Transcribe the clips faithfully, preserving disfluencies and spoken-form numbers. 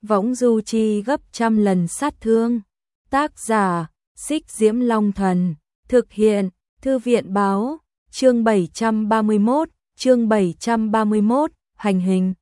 võng du chi gấp trăm lần sát thương. Tác giả, Xích Diễm Long Thần, thực hiện, Thư viện Báo, chương bảy trăm ba mươi mốt, chương bảy trăm ba mươi mốt, hành hình.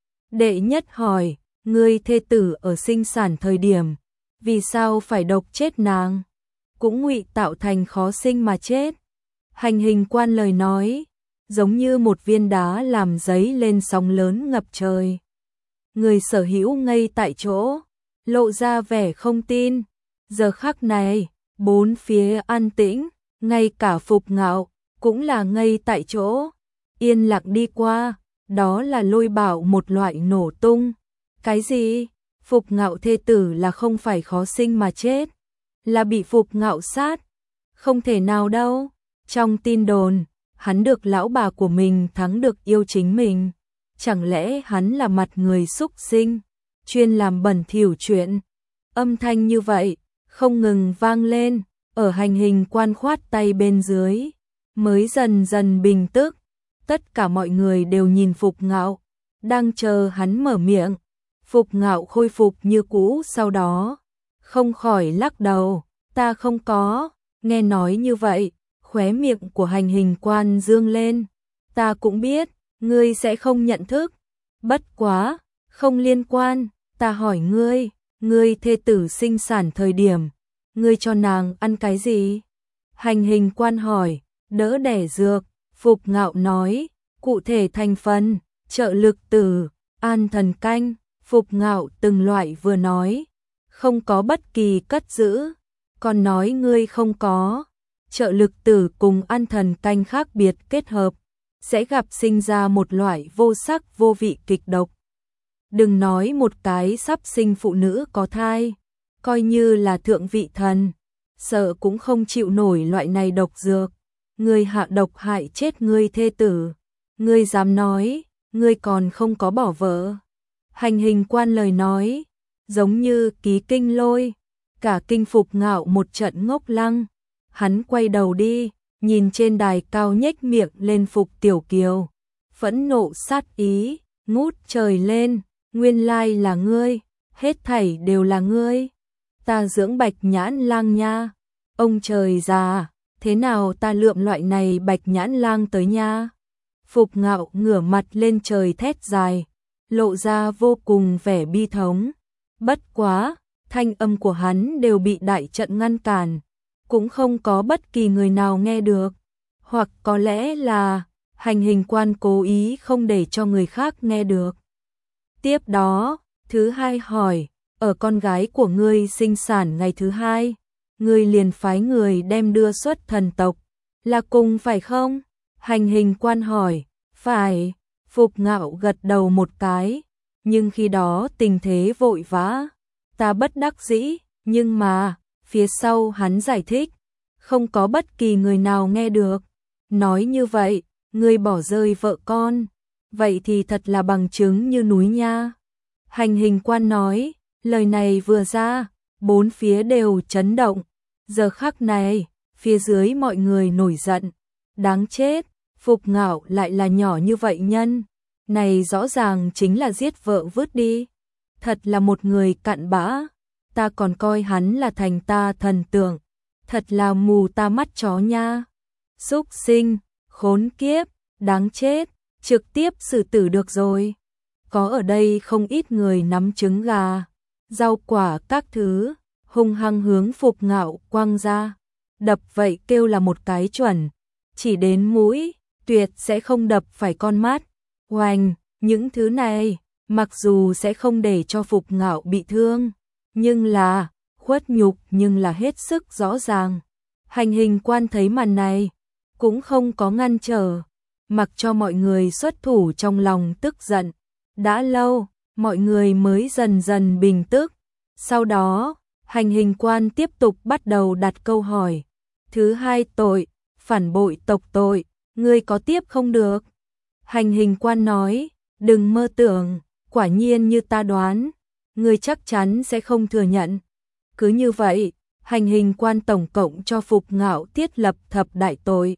Đệ nhất hỏi, ngươi thê tử ở sinh sản thời điểm, vì sao phải độc chết nàng? Cũng ngụy tạo thành khó sinh mà chết. Hành hình quan lời nói, giống như một viên đá làm dấy lên sóng lớn ngập trời. Người sở hữu ngây tại chỗ, lộ ra vẻ không tin. Giờ khắc này, bốn phía an tĩnh, ngay cả Phục Ngạo cũng là ngây tại chỗ, yên lặng đi qua, đó là Lôi Bảo một loại nổ tung. Cái gì? Phục Ngạo thê tử là không phải khó sinh mà chết, là bị Phục Ngạo sát? Không thể nào đâu. Trong tin đồn, hắn được lão bà của mình thắng được yêu chính mình. Chẳng lẽ hắn là mặt người xúc sinh, chuyên làm bẩn thỉu chuyện? Âm thanh như vậy không ngừng vang lên, ở hành hình quan khoát tay bên dưới, mới dần dần bình tức. Tất cả mọi người đều nhìn Phục Ngạo, đang chờ hắn mở miệng. Phục Ngạo khôi phục như cũ, sau đó không khỏi lắc đầu, ta không có. Nghe nói như vậy, khóe miệng của hành hình quan dương lên. Ta cũng biết, ngươi sẽ không nhận thức. Bất quá, không liên quan, ta hỏi ngươi, ngươi thê tử sinh sản thời điểm, ngươi cho nàng ăn cái gì? Hành hình quan hỏi, đỡ đẻ dược. Phục Ngạo nói, cụ thể thành phần, trợ lực tử, an thần canh. Phục Ngạo từng loại vừa nói, không có bất kỳ cất giữ. Còn nói ngươi không có, trợ lực tử cùng an thần canh khác biệt kết hợp, sẽ gặp sinh ra một loại vô sắc vô vị kịch độc. Đừng nói một cái sắp sinh phụ nữ có thai, coi như là thượng vị thần, sợ cũng không chịu nổi loại này độc dược. Ngươi hạ độc hại chết ngươi thê tử, ngươi dám nói, ngươi còn không có bỏ vợ? Hành hình quan lời nói, giống như ký kinh lôi, cả kinh Phục Ngạo một trận ngốc lăng. Hắn quay đầu đi, nhìn trên đài cao nhếch miệng lên Phục Tiểu Kiều, phẫn nộ sát ý, ngút trời lên, nguyên lai là ngươi, hết thảy đều là ngươi. Ta dưỡng Bạch Nhãn Lang nha, ông trời già, thế nào ta lượm loại này Bạch Nhãn Lang tới nha? Phục Ngạo ngửa mặt lên trời thét dài, lộ ra vô cùng vẻ bi thống. Bất quá, thanh âm của hắn đều bị đại trận ngăn cản, cũng không có bất kỳ người nào nghe được. Hoặc có lẽ là hành hình quan cố ý không để cho người khác nghe được. Tiếp đó, thứ hai hỏi, ở con gái của ngươi sinh sản ngày thứ hai, ngươi liền phái người đem đưa xuất thần tộc, là cùng phải không? Hành hình quan hỏi, phải. Phục Ngạo gật đầu một cái, nhưng khi đó tình thế vội vã, ta bất đắc dĩ, nhưng mà, phía sau hắn giải thích, không có bất kỳ người nào nghe được. Nói như vậy, ngươi bỏ rơi vợ con, vậy thì thật là bằng chứng như núi nha. Hành hình quan nói, lời này vừa ra, bốn phía đều chấn động. Giờ khắc này, phía dưới mọi người nổi giận, đáng chết, Phục Ngạo lại là nhỏ như vậy nhân, này rõ ràng chính là giết vợ vứt đi. Thật là một người cặn bã, ta còn coi hắn là thành ta thần tượng, thật là mù ta mắt chó nha. Súc sinh, khốn kiếp, đáng chết, trực tiếp xử tử được rồi. Có ở đây không ít người nắm trứng gà, rau quả các thứ, hung hăng hướng Phục Ngạo quăng ra. Đập vậy kêu là một cái chuẩn, chỉ đến mũi, tuyệt sẽ không đập phải con mắt. Oanh, những thứ này, mặc dù sẽ không để cho Phục Ngạo bị thương, nhưng là, khuất nhục nhưng là hết sức rõ ràng. Hành hình quan thấy màn này, cũng không có ngăn trở, mặc cho mọi người xuất thủ trong lòng tức giận. Đã lâu, mọi người mới dần dần bình tức. Sau đó, hành hình quan tiếp tục bắt đầu đặt câu hỏi. Thứ hai tội, phản bội tộc tội, ngươi có tiếp không được? Hành hình quan nói, đừng mơ tưởng, quả nhiên như ta đoán, ngươi chắc chắn sẽ không thừa nhận. Cứ như vậy, hành hình quan tổng cộng cho Phục Ngạo thiết lập thập đại tội.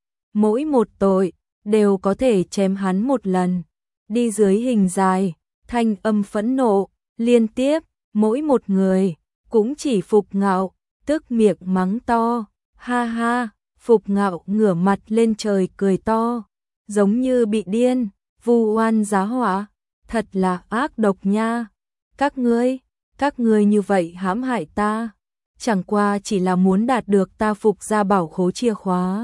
Mỗi một tội, đều có thể chém hắn một lần. Đi dưới hình dài, thanh âm phẫn nộ, liên tiếp, mỗi một người, cũng chỉ Phục Ngạo, tức miệng mắng to, ha ha, Phục Ngạo ngửa mặt lên trời cười to, giống như bị điên, vu oan giá họa, thật là ác độc nha, các ngươi, các ngươi như vậy hãm hại ta, chẳng qua chỉ là muốn đạt được ta Phục gia bảo khố chìa khóa.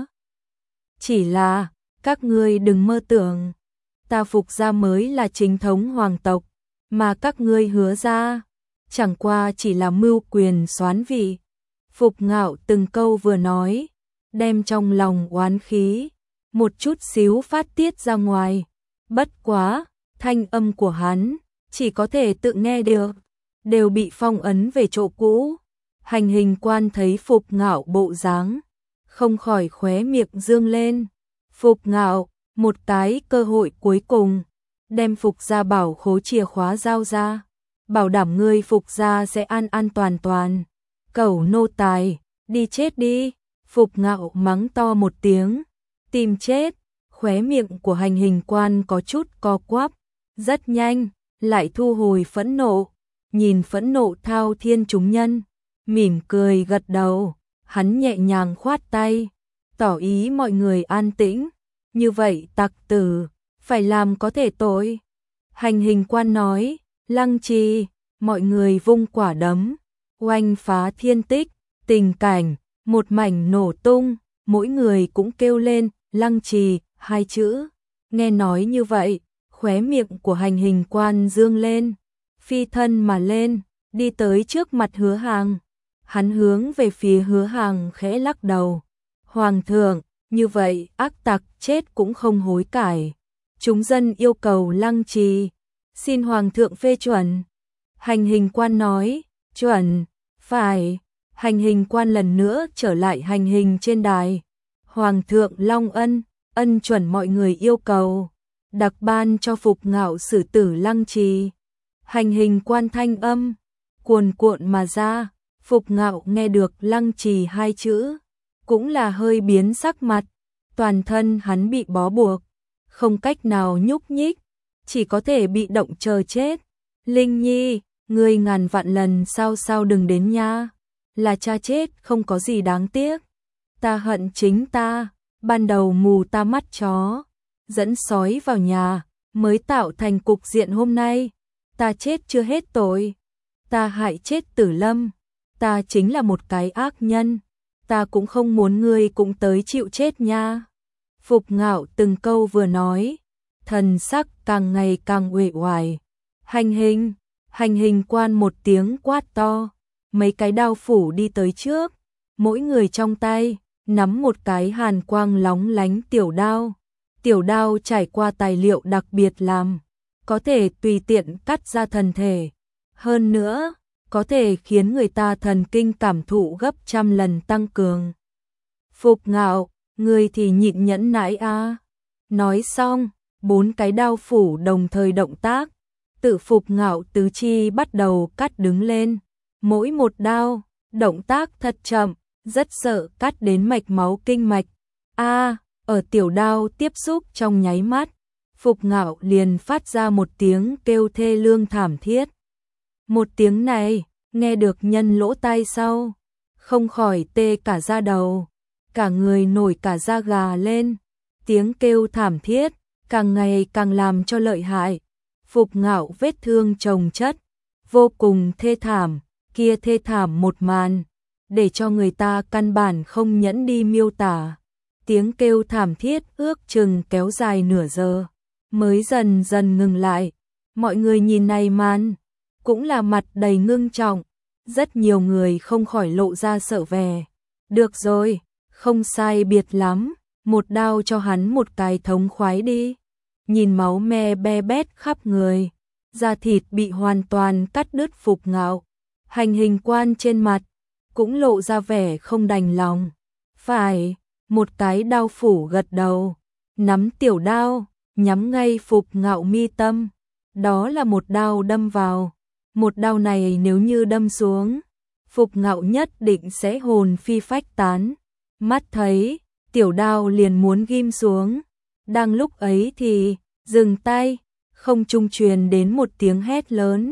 Chỉ là, các ngươi đừng mơ tưởng, ta Phục gia mới là chính thống hoàng tộc, mà các ngươi Hứa gia, chẳng qua chỉ là mưu quyền soán vị. Phục Ngạo từng câu vừa nói, đem trong lòng oán khí, một chút xíu phát tiết ra ngoài. Bất quá, thanh âm của hắn, chỉ có thể tự nghe được, đều bị phong ấn về chỗ cũ. Hành hình quan thấy Phục Ngạo bộ dáng, không khỏi khóe miệng dương lên. Phục Ngạo, một cái cơ hội cuối cùng, đem Phục gia bảo khố chìa khóa giao ra, bảo đảm ngươi Phục gia sẽ an an toàn toàn. Cẩu nô tài, đi chết đi, Phục Ngạo mắng to một tiếng, tìm chết, khóe miệng của hành hình quan có chút co quắp, rất nhanh, lại thu hồi phẫn nộ, nhìn phẫn nộ thao thiên chúng nhân, mỉm cười gật đầu, hắn nhẹ nhàng khoát tay, tỏ ý mọi người an tĩnh, như vậy tặc tử, phải làm có thể tội. Hành hình quan nói, Lăng Trì, mọi người vung quả đấm, oanh phá thiên tích, tình cảnh, một mảnh nổ tung, mỗi người cũng kêu lên, Lăng Trì, hai chữ. Nghe nói như vậy, khóe miệng của hành hình quan dương lên, phi thân mà lên, đi tới trước mặt Hứa Hàng. Hắn hướng về phía Hứa Hàng khẽ lắc đầu. Hoàng thượng, như vậy ác tặc chết cũng không hối cải. Chúng dân yêu cầu Lăng Trì, xin Hoàng thượng phê chuẩn. Hành hình quan nói, chuẩn, phải. Hành hình quan lần nữa trở lại hành hình trên đài. Hoàng thượng long ân, ân chuẩn mọi người yêu cầu, đặc ban cho Phục Ngạo xử tử Lăng Trì. Hành hình quan thanh âm, cuồn cuộn mà ra, Phục Ngạo nghe được Lăng Trì hai chữ, cũng là hơi biến sắc mặt, toàn thân hắn bị bó buộc, không cách nào nhúc nhích, chỉ có thể bị động chờ chết. Linh Nhi, ngươi ngàn vạn lần sao sao đừng đến nha, là cha chết không có gì đáng tiếc, ta hận chính ta, ban đầu mù ta mắt chó, dẫn sói vào nhà, mới tạo thành cục diện hôm nay, ta chết chưa hết tội, ta hại chết Tử Lâm, ta chính là một cái ác nhân, ta cũng không muốn ngươi cũng tới chịu chết nha. Phục Ngạo từng câu vừa nói, thần sắc càng ngày càng uể oải. Hành hình, hành hình quan một tiếng quát to, mấy cái đao phủ đi tới trước, mỗi người trong tay nắm một cái hàn quang lóng lánh tiểu đao. Tiểu đao trải qua tài liệu đặc biệt làm, có thể tùy tiện cắt ra thân thể. Hơn nữa, có thể khiến người ta thần kinh cảm thụ gấp trăm lần tăng cường. Phục Ngạo, người thì nhịn nhẫn nãi a. Nói xong, bốn cái đao phủ đồng thời động tác, tự Phục Ngạo tứ chi bắt đầu cắt đứng lên. Mỗi một đao, động tác thật chậm, rất sợ cắt đến mạch máu kinh mạch. A, ở tiểu đao tiếp xúc trong nháy mắt, Phục Ngạo liền phát ra một tiếng kêu thê lương thảm thiết. Một tiếng này, nghe được nhân lỗ tai sau, không khỏi tê cả da đầu, cả người nổi cả da gà lên. Tiếng kêu thảm thiết, càng ngày càng làm cho lợi hại. Phục Ngạo vết thương chồng chất, vô cùng thê thảm, kia thê thảm một màn, để cho người ta căn bản không nhẫn đi miêu tả. Tiếng kêu thảm thiết ước chừng kéo dài nửa giờ, mới dần dần ngừng lại. Mọi người nhìn này màn, cũng là mặt đầy ngưng trọng, rất nhiều người không khỏi lộ ra sợ vẻ. Được rồi, không sai biệt lắm, một đao cho hắn một cái thống khoái đi. Nhìn máu me be bét khắp người, da thịt bị hoàn toàn cắt đứt. Phục Ngạo, hành hình quan trên mặt, cũng lộ ra vẻ không đành lòng. Phải, một cái đao phủ gật đầu, nắm tiểu đao, nhắm ngay Phục Ngạo mi tâm. Đó là một đao đâm vào. Một đao này nếu như đâm xuống, Phục Ngạo nhất định sẽ hồn phi phách tán. Mắt thấy, tiểu đao liền muốn ghim xuống. Đang lúc ấy thì, dừng tay, không trung truyền đến một tiếng hét lớn.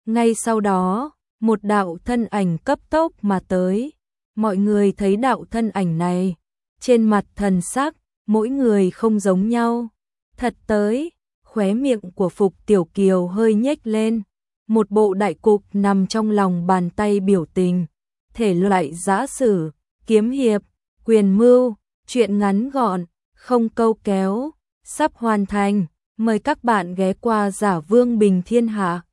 Ngay sau đó, một đạo thân ảnh cấp tốc mà tới. Mọi người thấy đạo thân ảnh này, trên mặt thần sắc, mỗi người không giống nhau. Thật tới, khóe miệng của Phục Tiểu Kiều hơi nhếch lên. Một bộ đại cục nằm trong lòng bàn tay biểu tình. Thể loại giã sử, kiếm hiệp, quyền mưu, truyện ngắn gọn, không câu kéo, sắp hoàn thành. Mời các bạn ghé qua Giả Vương Bình Thiên Hạ.